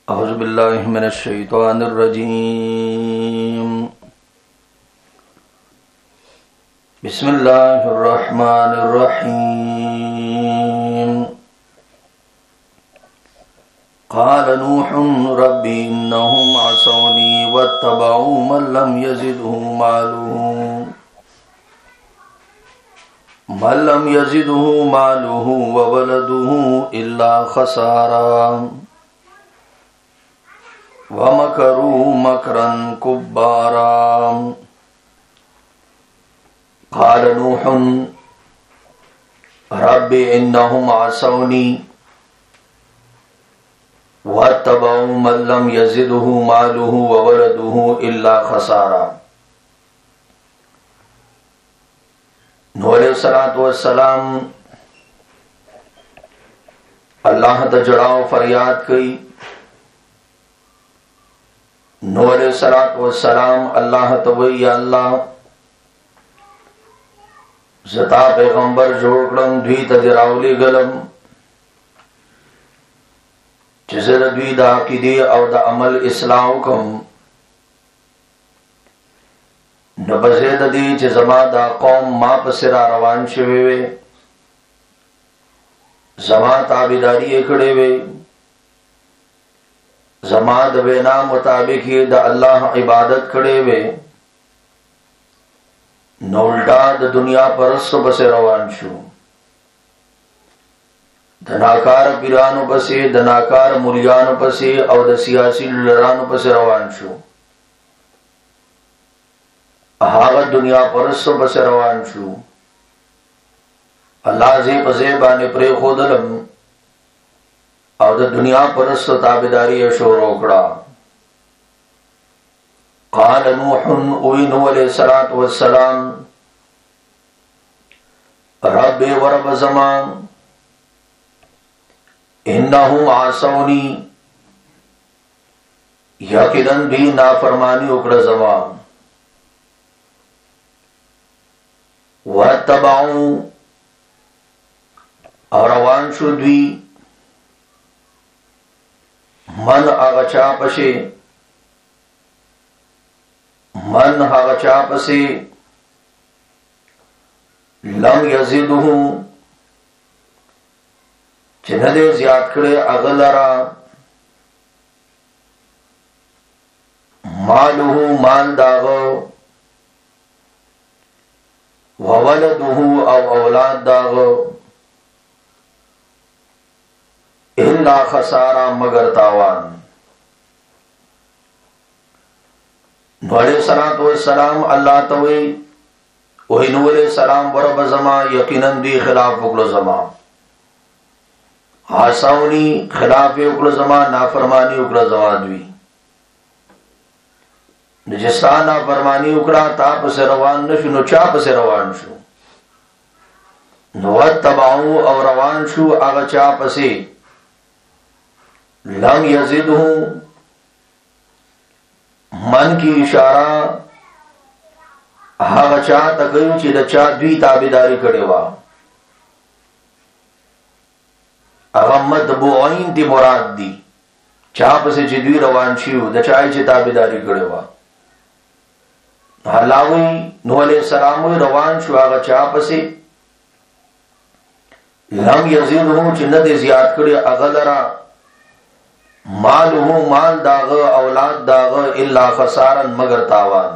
अऊज़ु बिल्लाहि मिनश शैतानिर रजीम। बिस्मिल्लाहिर रहमानिर रहीम। क़ाल नूहुन रब्बी इन्नहुम असौनी वत्तबअू मन लम यज़िदहु मालुहु व वलदुहु इल्ला खसारा वमकरू मकरन कुब्बारा। क़ाल नूहुन रब्बि इन्नहुम असौनी वत्तबअू मन लम यज़िदहु मालुहु व वलदुहु इल्ला खसारा। नूह अलैहिस्सलातु वस्सलाम अल्लाह ते जड़ाओ फरियाद कई। नूह अलैहिस्सलातु वस्सलाम अल्लाह ते वही या अल्लाह ज़ता पैगंबर जोड़ कड़म द्वी ते रावली गलम जिसर द्वी दा अकीदे और दा अमल इस्लाह कम न बज़ेद दी चे ज़मा दा कौम मा पसिरा रवान शवे वे ज़मा ताबेदारी एकड़े वे ज़मा दवेना मुताबिक ये द अल्लाह इबादत करे वे न उल्टा द दुनिया परस्त बसे रवान शू। धनाकार पीरानो बसे धनाकार मुलियानो बसे और द सियासी लड़ानो बसे रवान शू। हागत दुनिया परस्त बसे रवान शू। अल्लाह जे बजे बाने प्रे खोदलम और द दुनिया परस्त ताबेदारी शो रोकड़ा। क़ाल नूहुन नूह अलैहिस्सलातु वस्सलाम रब्बे व रब ज़मान इन्नहुम आसौनी यकीनन भी नाफरमानी उकड़ा ज़मान वत्तबअू और रवान शुद्वी मन आगचा पसे लम यज़िदहु चिन्हदे ज़्याद करे अगलरा मालुहु माल दागो व वलदुहु और औलाद दागो इल्ला खसारा मगर तावान। नूह अलैहिस्सलातु वस्सलाम अल्लाह तवे वही नूह अलैहिस्सलाम बरब ज़मा यकीनन दी खिलाफ उकलो ज़मा आसाउनी खिलाफ उकलो ज़मा नाफरमानी उकलो ज़मा द्वी जिसा नाफरमानी उकड़ा ताप से रवान नशु नो चाप से रवान शु वत्तबअू और रवान शु आगा चाप से लम यज़िदहु मन की इशारा हागा चा तकयु ची द चा द्वी ताबेदारी कड़ेवा अगम्मत बुआइन ती मुराद दी चाप से ची द्वी रवान शिव द चाय ची ताबेदारी कड़ेवा हलावी नूह अलैहिस्सलाम रवान शु आगा चाप से लम यज़िदहु ची न दे ज़ियाद कड़े अगलरा मालुहु माल दाग औलाद दाग इल्ला खसारन मगर तावान।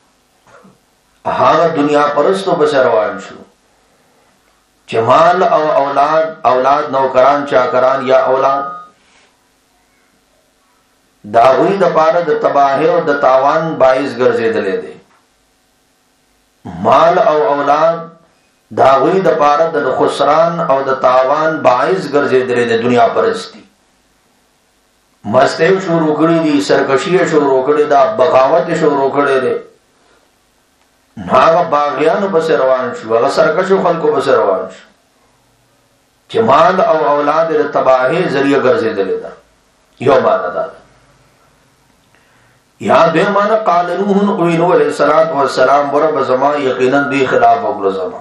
हागा दुनिया परस्तो बसरवान शु जमाल और औलाद नौकरान चाकरान या औलाद दागुई द पार द तबाहे और द तावान बाइस गर्जे दले दे माल और औलाद दागुई द पार द खुसरान और द तावान बाइस गर्जे दले दे दुनिया परस्ती मस्तेव शो रोकड़ी दी सरकशी शो रोकड़े दा बगावत शो रोकड़े दे नागा बागियान बसे रवान शु अगर सरकशो खल को बसे रवान शु जमाल और औलाद तबाहे जरिए गर्जे दलेदा यो माना दादा यहां दे माना क़ाल नूहुन नूह अलैहिस्सलातु वस्सलाम बरब ज़मा यकीनन दी खिलाफ उकरो ज़मा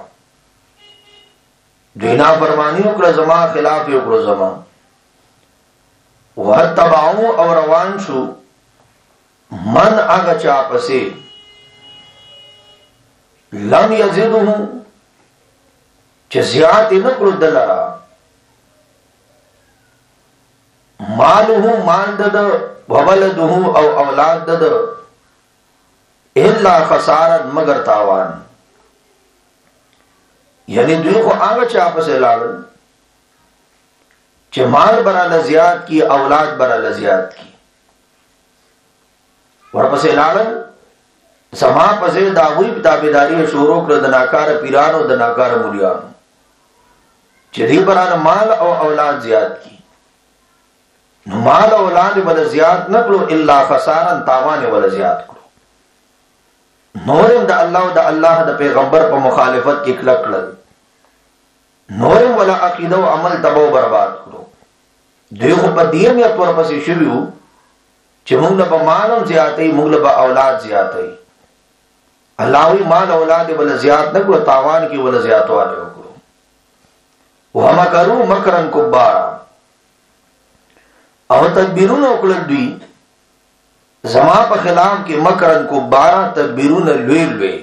दीना फरमानी उकरो ज़मा खिलाफ उकरो ज़मा وَتَبَعُوا او روان شو من آغا چا پسے لم یزدہو چه زیادت نکلو دلرا مالہو مال دد وولدہو او اولاد دد الا خسارت مگر تاوان. یعنی دوی خو آغا چا پسے لارن چه مال برا لزیاد کی اولاد برا لزیاد کی ورپسې لاړل زما پسې دا وی تابعداري شروع کړ د ناکار پیرانو د ناکار مولیانو چې دې برانه مال او اولاد زیات کی. نو مال او اولاد ول زیات نکړو الا خسارن تاوان ول زیات کړو. نورم د الله او د الله د پیغمبر په مخالفت کې کلک کړل. نورم ولا عقیده او عمل تباہ برباد کړو. دوی خو په دې نیت ورپسې شویو چې موږ له مالم زیاتې موږ له اولاد زیاتې. الله وی مال اولاد ول زیات نه کړو تاوان کې ول زیاتواله وکړو. ومکروا مکرا کبارا او تدبیرونه وکړل دوی زما په خلاف کې مکرا کبارا تدبیرونه لوی لوی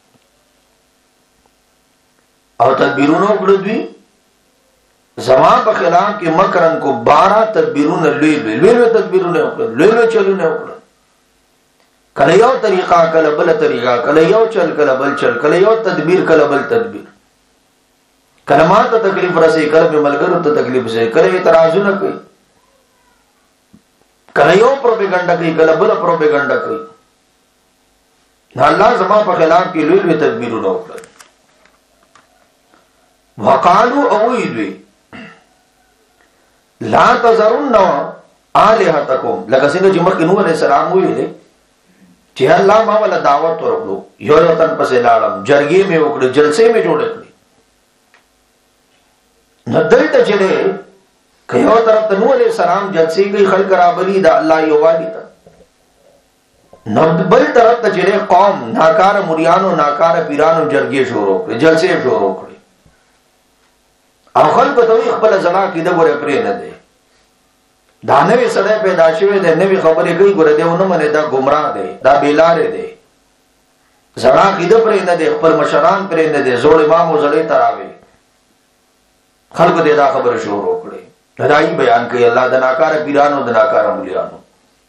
او تدبیرونه وکړل دوی زما په خلاف کې مکرن کو 12 تدبیرونه لوی تدبیرونه وکړل لوی چلونه وکړل. کله یو طریقه کله بل طریقه کله یو چل کله بل چل کله یو تدبیر کله بل تدبیر کله ما ته تکلیف رسې کله به ملګرو ته تکلیف رسې کله اعتراضونه کوي کله یو پروپاګاندا کوي کله بل پروپاګاندا کوي. الله زما په خلاف کې لوی تدبیرونه وکړل. وقالو او دوی لا تذرن الہتکم لکه څنګه چې مخکې نوح علیہ السلام ویلي چې الله ما ولا دعوت ورکړو یو تن پسې لاړم جرګې مې وکړې جلسې مې جوړ کړې. نو دلته چې که یو طرف ته نوح علیہ السلام جلسې کوي خلق رابلی دا الله یو والی ته نو بل طرف ته چې قوم ناکار مریانو ناکار پیرانو جرګې شروع کړې جلسې شروع کړې او خلق ته خپل زما کې د ګوره پرې نه دی دا نوې سړی پیدا شوی دی نوې خبرې کوي ګوره دیونه منه دا گمراه دی دا بیلاره دی زما کې د پرې نه دی خپل مشران پرې نه دی زوړ امام وزړې تراوي خلق دې دا خبره شروع کړې دای بیان کوي الله د ناکار پیرانو د ناکار مولیانو.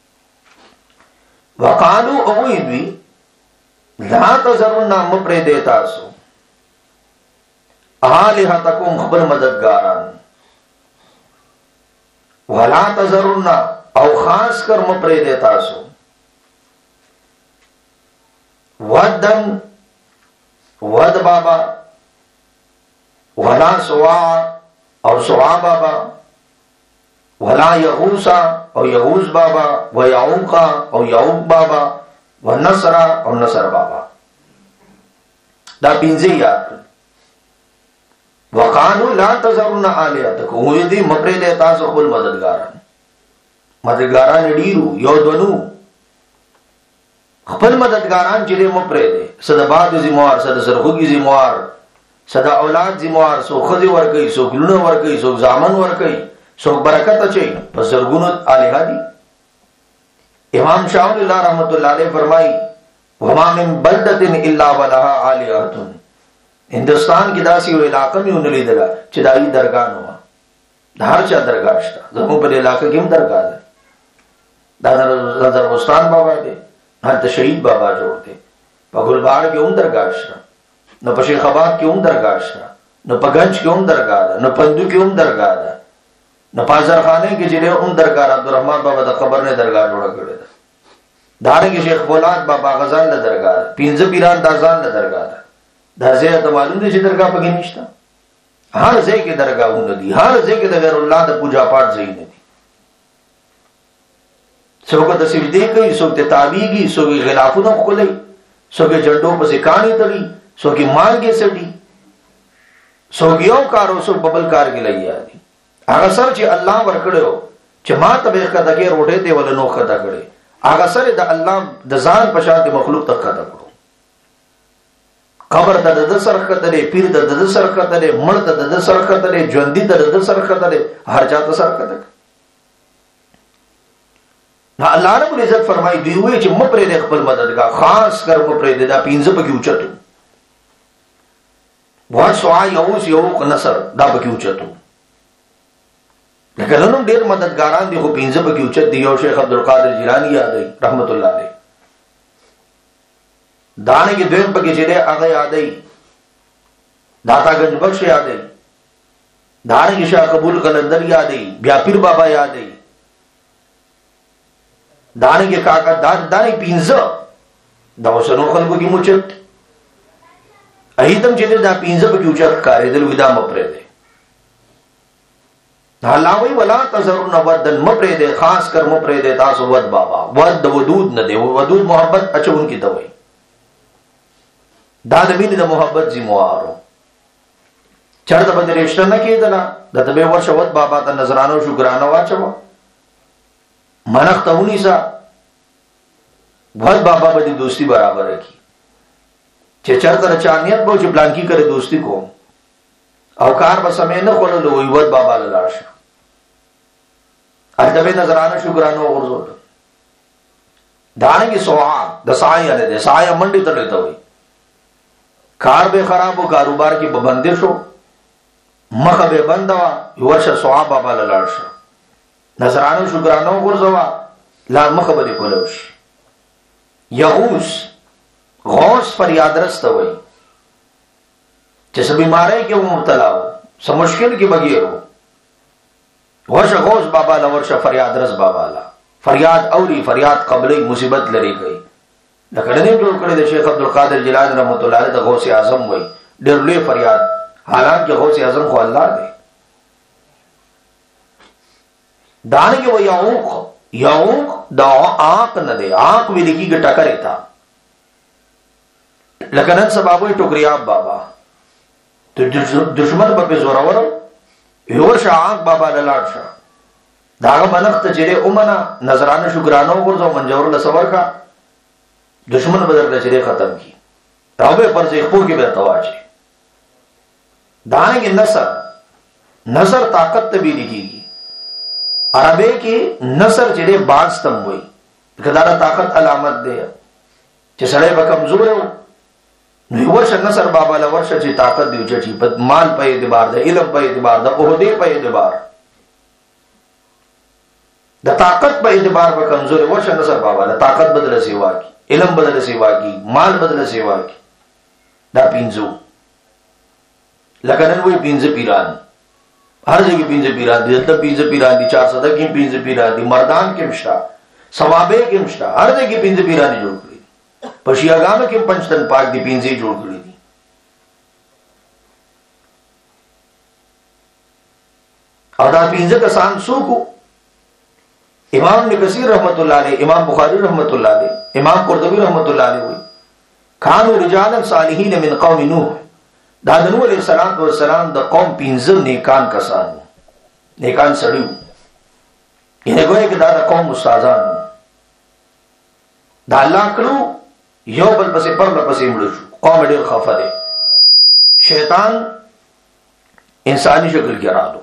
وقالو او دوی لا تذرن مپرې دی تاسو آلہتکم خبر مددگاران ولا تذرن او خاص کر مپرے دیتا سو ودن ود بابا ولا سوا او سوا بابا ولا یغوسا او یغوس بابا ویعوقا او یعوق بابا ونصر او نصر بابا. دا پینځه یاد وقالو لا تذرن آلہتکم وی دی مپرے دیتا سو خپل مددگاران ډیرو یو دونو خپل مددگاران چې مپرے دي صد باد زموار صد سرخوږي زموار صد اولاد زموار سو خدي ور کوي سو ګلونه ور کوي سو زامن ور کوي سو برکت اچي پس زرګونو الہ دي. امام شاول الله رحمت الله علیه فرمایي وما من بلدة الا ولها آلهة ہندوستان کی داسی و علاقہ میں انہوں نے دلا چدائی درگاہ نوا ہر چا درگاہ شتا زمون پر علاقہ کیم درگاہ دے نظر وستان بابا دے ہر شہید بابا جوڑتے پا گلبار کی درگاہ شتا نو پا شیخ آباد کی درگاہ شتا نو پا گنج کی درگاہ دا نو پندو کی درگاہ دا نو پا زرخانے کی جلے درگاہ عبدالرحمن بابا دا خبر نے درگاہ جوڑا کرے دا دارے کی شیخ بولاد بابا غزان دا درگاہ دا پینز پیران دازان دا درگاہ دا دا ځای ته معلوم دی چې درگاہ پکې نشته هر ځای کې درگاهونه دي هر ځای کې د غیر الله د پوجا پاټ ځای نه دي څوک د سجدي کوي څوک ته تابعيږي څوک غلافونه کوي څوک جړډو په ځکاني تړي څوک مالګه سړي څوک یو کارو څوک ببل کار کې لګیا دي هغه سر چې الله ورکړو چې ما ته به کده کې روټه ته ول نو خدا کړي هغه سر د الله د ځان په شان مخلوق ته خدا کړو قبر ته د سر کتلې پیر ته د سر کتلې مړ ته د سر کتلې ژوندۍ ته د سر کتلې هر چا ته سر کتل الله رب العزت فرمایي دی وی چې مپرې د خپل مددگار خاص کر مپرې د 15 پکې اوچتو ورسوا یو نصر دا پکې اوچتو لکه نن ډېر مددګاران دي خو 15 پکې اوچت دی. یو شیخ عبدالقادر جیلانی یادای رحمت الله علیه دانه کې دویم پکې چې هغه یادای داتا گنج بخش یادای دانه کې شاه قبول قلندر یادای بیا پیر بابا یادای دانه کې کاکا دانه 15 دا وسنو خلکو کې موچت ایتم چې دا 15 پکې اوچت کارې دل ودا مپرې دي. الله وی ولا تزرون ودن مپرې دي خاص کر مپرې دي تاسو ود بابا ود ودود نه دی ودود محبت اچون کی ته وي دا د مين د محبت ذمہوارو چرته باندې رښتیا نه کېدلا د دې ورشه ود بابا ته نظرانو شکرانه واچو منختونی سا ود بابا باندې دوستی برابر کی چې چرته چانیت به چې بلانکی کرے دوستی کو او کار به سمې نه خللو وي ود بابا لاشه ارتبه نظرانه شکرانه ورزو دانه کی سوها د سایه نه سایه منډي ته لیدو کار به خرابو کاروبار کې ببندې شو مخه به بندوا ورشه سوها بابا لاشه نظرانه شکرانه ورزو لا مخه به کولوش یغوس غوث فریاد رسته وي چې سبي ماره کې مبتلا و سم مشکل کې بغیرو ورشه غوث بابا لا ورشه فریاد رس بابا لا فریاد اوري فریاد قبلې مصیبت لري گئی لکه دې جوړ کړی د شیخ عبدالقادر جیلانی رحمت الله علیه د غوث اعظم وای ډېر لوی فریاد حالانکه غوث اعظم خو الله دی دانه کې وای یوق دا آق نه دی آق وی لګي ګټه کرے تا لکه نن سبا وای ټوکریاب بابا دشمن په زوراور یو شاعق بابا لاړ شه داغه منخت چیرې اومنه نظرانه شکرانه ورځو منجور له صبر کا دشمن بدر له چیرې ختم کی راوبه پر ځای خو کې به تواچي دانه کې نصر طاقت ته به لګيږي عربی کې نصر چیرې باز تم وای کدار طاقت علامت ده چې سړی به کمزور وي نو ورشه نصر بابا له ورشه چې طاقت دی چې په مال په اعتبار ده علم په اعتبار ده عہدے په اعتبار د طاقت په اعتبار به کمزور ورشه نصر بابا له طاقت بدل سیوا کی علم بدل سیوا کی مال بدل سیوا کی دا پینځو لکه نن وی 15 پیران هر ځای کې 15 پیران دي ته 15 پیران دي 400 کې 15 پیران دي مردان کې مشتا ثوابه کې مشتا هر ځای کې 15 پیران جوړ پشیاګانو کې پنځتن پاک دی 15 جوړ کړی دي او دا 15 کسان څوک امام ابن کثیر رحمت الله علیه امام بخاری رحمت الله علیه امام قرطبی رحمت الله علیه وی کانوا رجالا صالحین من قوم نوح دا د نوح علیہ السلام د قوم 15 نیکان کسان نیکان سړیو یې ګویا کې دا د قوم استادان دا الله کړو یو بل پسې پر پسې مړ شو قوم ډېر خفه دي شیطان انساني شکل کې راځو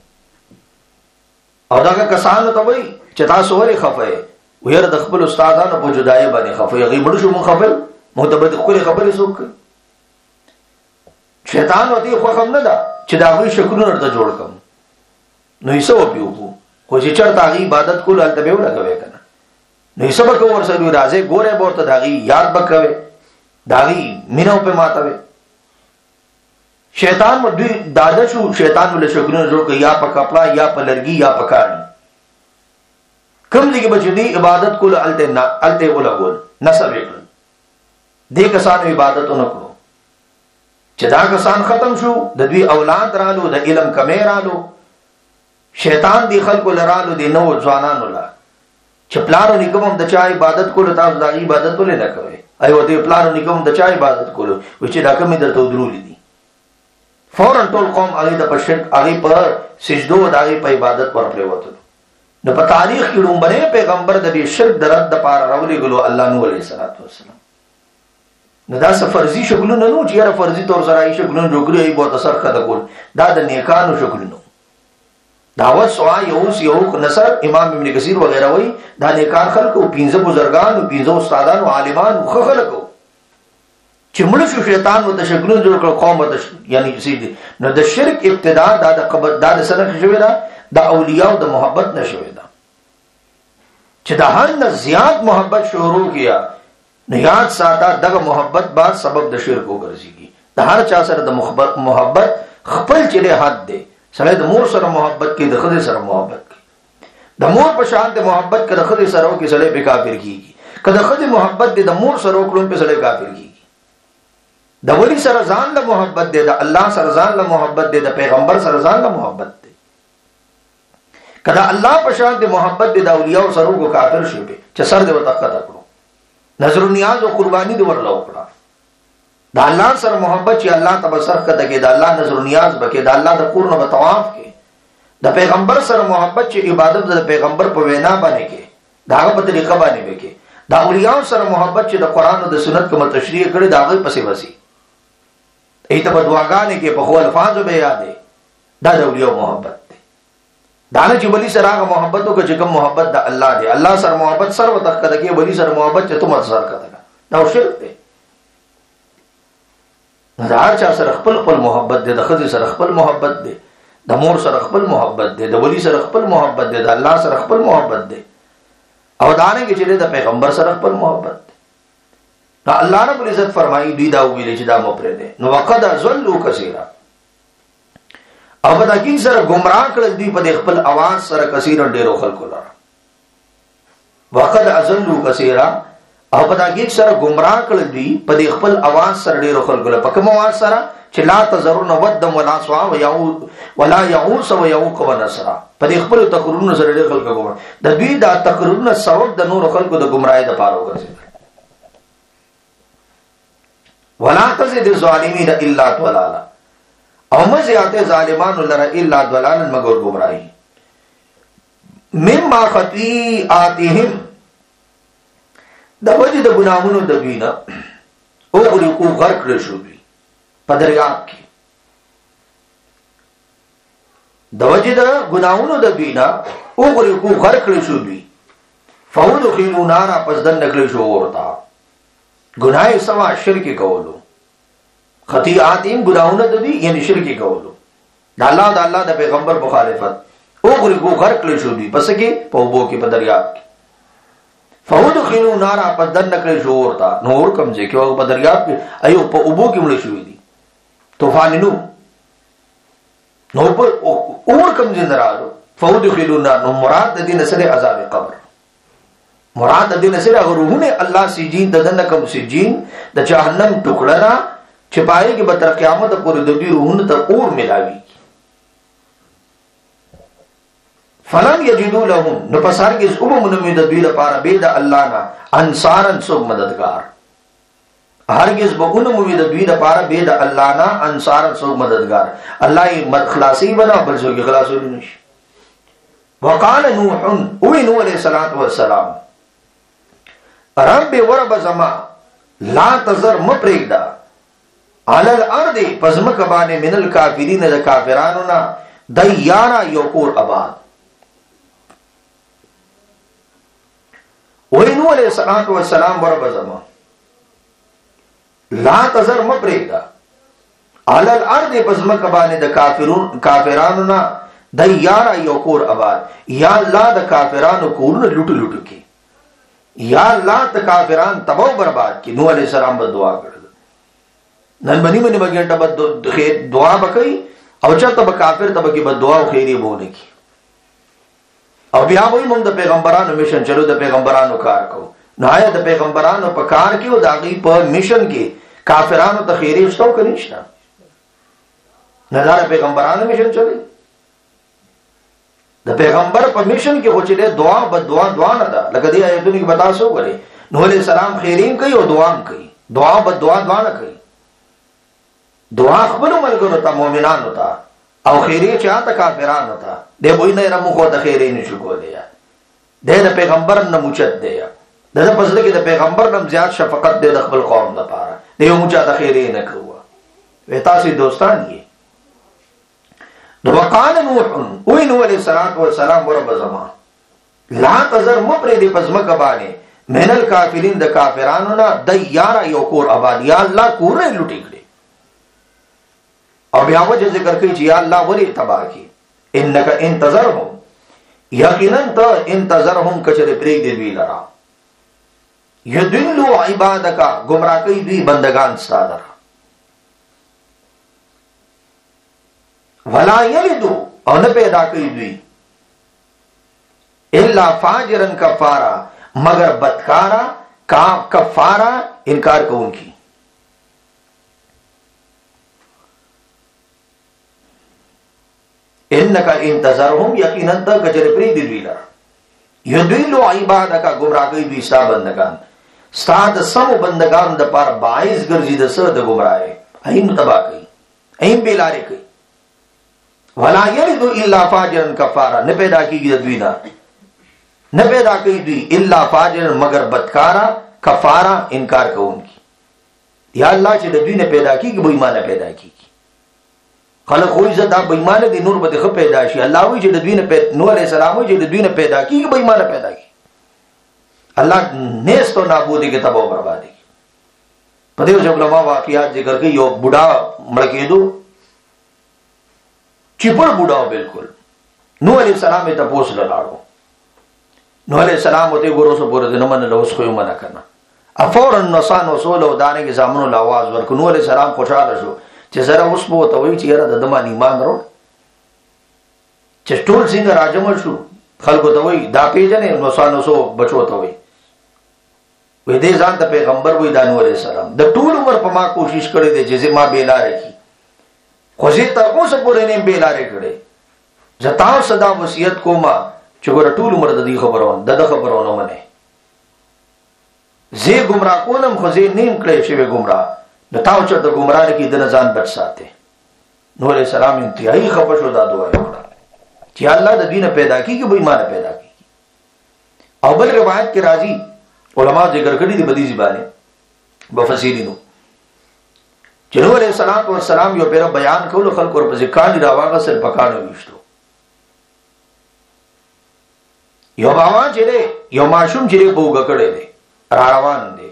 او دا کسانو ته وای چې تاسو ولې خفه وير د خپل استادانو په جدای باندې خفه یې مړ شو مون خفه متبد خپل خبرې څوک شیطان وتی خو هم نه دا چې دا وی شکلونه ورته جوړ کم نو یې سو پیو خو چې چرته عبادت کول الته به ولګوي کنه نو یې سبق ورسره راځي ګوره ورته داغي یاد بکوي داغي مينو په ماتوي شیطان مو دوی دادا شو شیطان ول شکلونه جوړ کوي یا په کپلا یا په لرګي یا په کاڼي کوم دي کې بچو دی عبادت کول الته ولګول نسب وکړ دې کسانو عبادت نکړو چې دا کسان ختم شو د دوی اولاد رالو د علم کمې رالو شیطان دی خلکو لرالو دی نو ځوانانو لا چې پلانو نکوم د چا عبادت کول تاسو د عبادت ولې نه کوي ایو دې پلانو نکوم د چا عبادت کول و چې دا کومې درته ودرولې دي فورن ټول قوم هغه د پښت هغه په سجدو د هغه په عبادت پر پریوتل نو په تاریخ کې لومبره پیغمبر د دې شرک درد د پاره راولې ګلو الله نو عليه السلام نو دا فرضي شکلونه نو چې را فرضي تور سره شکلونه جوړي ای بہت اثر کړه کول دا د نیکانو شکلونه دعوت سوا یو نصر امام ابن کثیر وغیرہ وی دا نیکان خلقو 15 بزرگان 15 استادان و عالمان خو خلقو چې مړ شو شیطان و تشکلون جوړ کړ قوم یعنی سید نو د شرک ابتدا د قبر د سره شوی دا د اولیاء او د محبت نشوي دا چې د هر نه زیات محبت شروع کیا نو یاد ساته دغه محبت با سبب د شرک وګرځي د هر چا سره د محبت خپل چره حد دی سره د مور سره محبت کې د خدای سره محبت کې د مور په شان د محبت کې د خدای سره کې سره به کافر کیږي کله خدای محبت د مور سره کړون په سره کافر کیږي د ولی سره ځان له محبت دی د الله سره ځان له محبت دی د پیغمبر سره ځان له محبت دی کله الله په شان د محبت دی د اولیاء سره کو کافر شي چې سر دې وتقت کړو نظر نیاز او قرباني دی ورلا وکړه د الله سره محبت چې الله تبصر کده کې د الله نظر نیاز بکې د الله د قرن او طواف کې د پیغمبر سره محبت چې عبادت د پیغمبر په وینا باندې کې داغه په طریقه باندې وکي د اولیاء سره محبت چې د قران او د سنت کوم تشریح کړي داغه پسې وسی ایته په دعاګانې کې په خو الفاظ به یادې دا د اولیاء محبت دی دا نه چې ولی سره هغه محبت او چې کوم محبت د الله دی الله سره محبت سره وتقد کې ولی سره محبت چې تم سره کړه دا شرک دی دا هر چا سره خپل خپل محبت دی د خدای سره خپل محبت دی د مور سره خپل محبت دی د ولی سره خپل محبت دی د الله سره خپل محبت دی او دا نه چې د پیغمبر سره خپل محبت دی نو الله رب العزت فرمایي دوی دا ویلي چې دا مو پرې دي نو وقد ازلوا کثیرا او په دې سره گمراه کړل دوی په خپل आवाज سره کثیر ډیرو خلکو لاره وقد ازلوا کثیرا او په دې سره گمراه کړل دوی په خپل आवाज سره ډیرو خلکو لاره په کوم आवाज سره چې لا تزرون ودم ولا سوا ولا يعوس ويعوق ونسرا په خپل تقررونه سره ډیرو خلکو گمراه د دوی دا تقررونه سبب د نور خلکو د گمراهۍ د پاره وګرځي ولا تزد الظالمین الا ضلالا او مزیات ظالمان لرا الا ضلالا مگر گمراهی مما خطیئاتهم د وجه د ګناهونو د دوینا او غرقو غرق شو دوی په دریاب کې د وجه د ګناهونو د دوینا او غرقو غرق شو دوی فودخلوا نارا پس دن نکړل شو ورتا گناہ سوا شرک کولو خطیئاتیم گناہونه د دې یعنی شرک کولو د الله د پیغمبر مخالفت او غرقو غرق کړل شو دي پس کې په وبو کې په دریاب کې فودخلوا نارا پس دن نکړل شو ورتا نور کم ځکه او په دریاب کې ایو په وبو کې مړ شو دي طوفان نو په اور کم ځین درالو فودخلوا نار نو مراد د دې سره عذاب قبر مراد د دې سره روحونه الله سجین ددن کوم سجین د جهنم ټوکړه را چپای کې به تر قیامت پورې د دې روحونه ته اور ملاوي فلن یجدوا لهم نو پسار کې اوبه منمه د دوی لپاره به د الله نه انصارن سو مددگار هرگز بغونه مو د دوی لپاره به د الله نه انصارن سو مددگار الله یې مخلاصي بنا بل څه کې خلاصول نشي وقال نوح او نوح علیہ الصلوۃ والسلام رب ورب زما لا تزر مپریدا علی الارض پزمک باندې من الکافرین د کافرانو نا دیارا یوکور آباد وینو علیہ الصلوۃ والسلام ورب زما لا تزر مپریدا علی الارض پزمک باندې د کافرانو نا دیارا یوکور آباد یا الله د کافرانو کورونه لوټ لوټ کی یا الله ته کافران تباہ برباد کی نوح علیہ السلام به دعا کړل نن باندې باندې بګنټه به خیر دعا وکړي او چاته به کافر ته به دعا او خیری بونه کی او بیا وایي موږ د پیغمبرانو میشن چلو د پیغمبرانو کار کو نه آیا د پیغمبرانو په کار کې او داغي په میشن کې کافرانو ته خیری شتو کوي نشته نه دا پیغمبرانو میشن چلي د پیغمبر په میشن کې خو چې دعا نه ده لکه دې آیتونو کې بتا سو غره نوح علیہ السلام خیرین کوي او دعا کوي دعا نه کوي دعا خپل ملګرو ته مؤمنانو ته او خیری چاته کافرانو ته دې وای نه رمو خو ته خیرین شو کولیا د پیغمبر نه موچت دی د پسله کې د پیغمبر نم زیات شفقت دی د خپل قوم لپاره دې موچا ته خیرین نه کوه وې تاسو دوستان یې وقال نوح وی نوح علیہ السلام ورب زمان لا تذر مپرد پزمک بانے من الکافرین د کافرانونا دیارا یو کور آباد یا اللہ کور نے لٹی کړي او بیا وجه ذکر کوي چې یا الله ولی تباہ کی انک انتظرهم یقینا ته انتظرهم کچره پریک دی دوی لرا یدلوا عبادک گمراه کوي دوی بندگان ستادر ولا یلدو او نه پیدا کوي دوی الا فاجرن کفارا مگر بدکارا کفارا انکار کون کی انکا انتظرهم یقینا تا کچر پری دوی لرا یدویلو عبادکا گمراہ کوي دوی ستا بندگان ستا د سمو بندگان د پار باعث ګرځي د سر د گمراهی ایم تباہ کوي ایم بیلاری کوي ولا یلدو الا فاجرن کفارا نه پیدا کیږي د دوی نه پیدا کوي دوی الا فاجرن مگر بدکارا کفارا انکار کوونکی یا الله چې د دوی نه پیدا کیږي به ایمان پیدا کیږي خلق خوی زدا بے ایمان دی نور بده خ پیدا شي الله وی چې د دوی نه نور علیہ السلام وی چې د دوی نه پیدا کیږي بے ایمان پیدا کی الله نیست او نابودی کې تباہ او بربادی په دې جو علماء واقعات ذکر کوي یو بوډا مړ کېدو چپړ بوډا بالکل نور علیہ السلام ته پوښتنه لاړو نور علیہ السلام ته ګورو سو پورې نه من له اوس خو یې منع کړه افورن نسان وصول او دانه کې زامنو لاواز ورک نور علیہ السلام خوشاله شو چې زره اوس بو ته وی چې یاره د دمان ایمان ورو چې ټول څنګه راجمل شو خلکو ته وی دا پیژنې نو سانو سو بچو ته وی وې دې ځان ته پیغمبر وی د نور علیہ السلام د ټول عمر په ما کوشش کړې دې چې ما بیلاره کی خو زه ته اوس پورې نه بیلاره کړې زتا صدا وصیت کوما چې ګور ټول عمر د دې خبرونه د خبرونه منه زه گمراه کولم خو زه نیم کړې شوی گمراه نو تاو چې د گمراه کې د ځان بچ ساتي نور علیہ السلام انتهایی خپه شو دا دعا وکړه چې الله د دین پیدا کیږي به ایمان پیدا کیږي او بل روایت کې راځي علما ذکر کړی دی بدی باندې بفصیلینو چې نور علیہ السلام یو پیر بیان کول خلق ور په ځکان راواغه سر پکانو وشتو یو بابا چې یو ماشوم چې بوګ کړي دی روان دی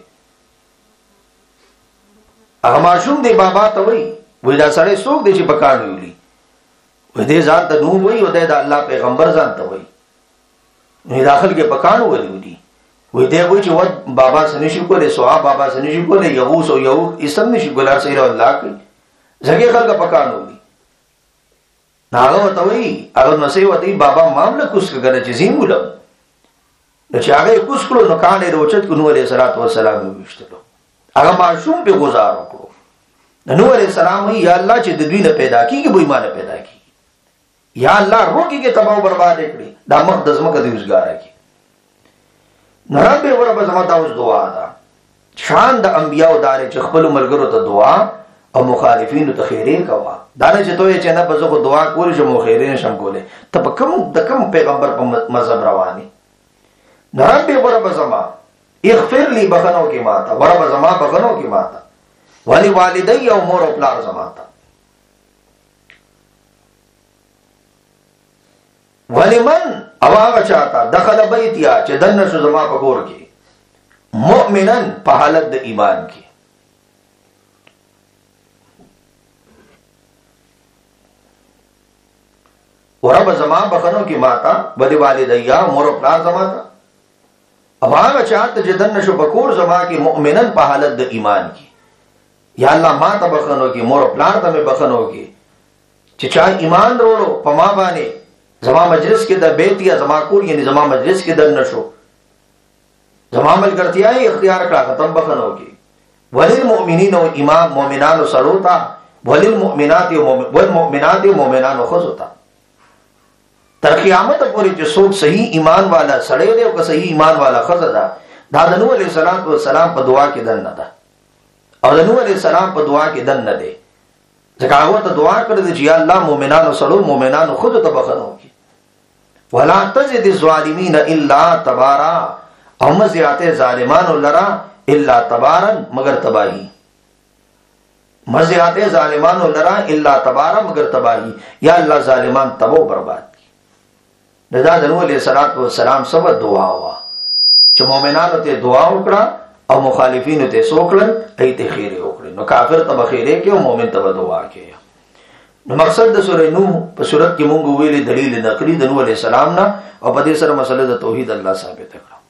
هغه ماشوم دی بابا ته وی دا سړی څوک دی چې پکانو ویلی وې دې ځان ته نو وی او د الله پیغمبر ځان ته وی نو داخل کې پکانو ویلی دی وې دې وی چې ود بابا سني شي کوله سوا بابا سني شي کوله یغوس او یو اسم نشي ګلار سره الله کوي ځکه خلک پکانو وی ناغه ته وی هغه نو سي وتی بابا معاملې کوس کړه چې زیمولم نو چې هغه کوس کړو نو کانه روچت کو نو عليه السلام وشتلو هغه ماشوم په گزار وکړو نو علیہ السلام یا الله چې د دوی نه پیدا کیږي به ایمان پیدا کیږي یا الله روکي کې تباہ برباد کړي دا مقدس مکه دی وسګاره کی نربه ورب زما تاسو دعا ده شان د انبیاء دار چې خپل ملګرو ته دعا او مخالفین ته خیره کوا دا نه چې توې چې نه بزغه دعا کول چې مو خیره نشم کوله ته په کوم پیغمبر په مذهب رواني نربه ورب زما اغفر لی بخنو کی ماتا ورب زما بخنو کی ماتا ولی والدی او مور او پلار زماتا ولی من اواغ چاہتا دخل بیتیا چه دنشو زما پکور کی مؤمنن پا حالت د ایمان کی ورب زما بخنو کی ماتا ولی والدی او مور او پلار زماتا اواغ چاہتا چه دنشو پکور زما کی مؤمنن پا حالت د ایمان کی یا اللہ ما تا بخنو کی مور پلار تا میں بخنو کی چچا ایمان روڑو پا ما بانے زما مجلس کے در بیت یا زما کور یعنی زما مجلس کے در نشو زما ملگرتیائی اختیار کا ختم بخنو کی وللمؤمنین و امام مومنان و سروتا وللمؤمنات و مومنان و خزوتا تر قیامت پوری جو سوک صحیح ایمان والا سڑے دے و صحیح ایمان والا خزدا دادنو علیہ السلام پا دعا کے دن ندا او د نوح علیہ السلام په دعا کې دن نه دی ځکه هغه ته دعا کړې چې یا الله مؤمنانو سره مؤمنانو خود ته بخنو کی ولا تزد الظالمین الا تبارا او مزیات ظالمانو لرا الا تبارا مگر تباہی مزیاته ظالمانو لرا الا تبارا مگر تباہی یا اللہ ظالمان تبو برباد کی. دا د نوح علیہ السلام سبا دعا وا چې مومنانو ته دعا وکړه او مخالفینو ته سوکړل ایته خیره وکړي. نو کافر ته خیره کې او مؤمن ته دعا کوي. نو مقصد د سورې نوح په صورت کې مونږ ویلي دلیل نقلی د نوح علیہ السلام نه او په دې سره مسله د توحید الله ثابت کړه.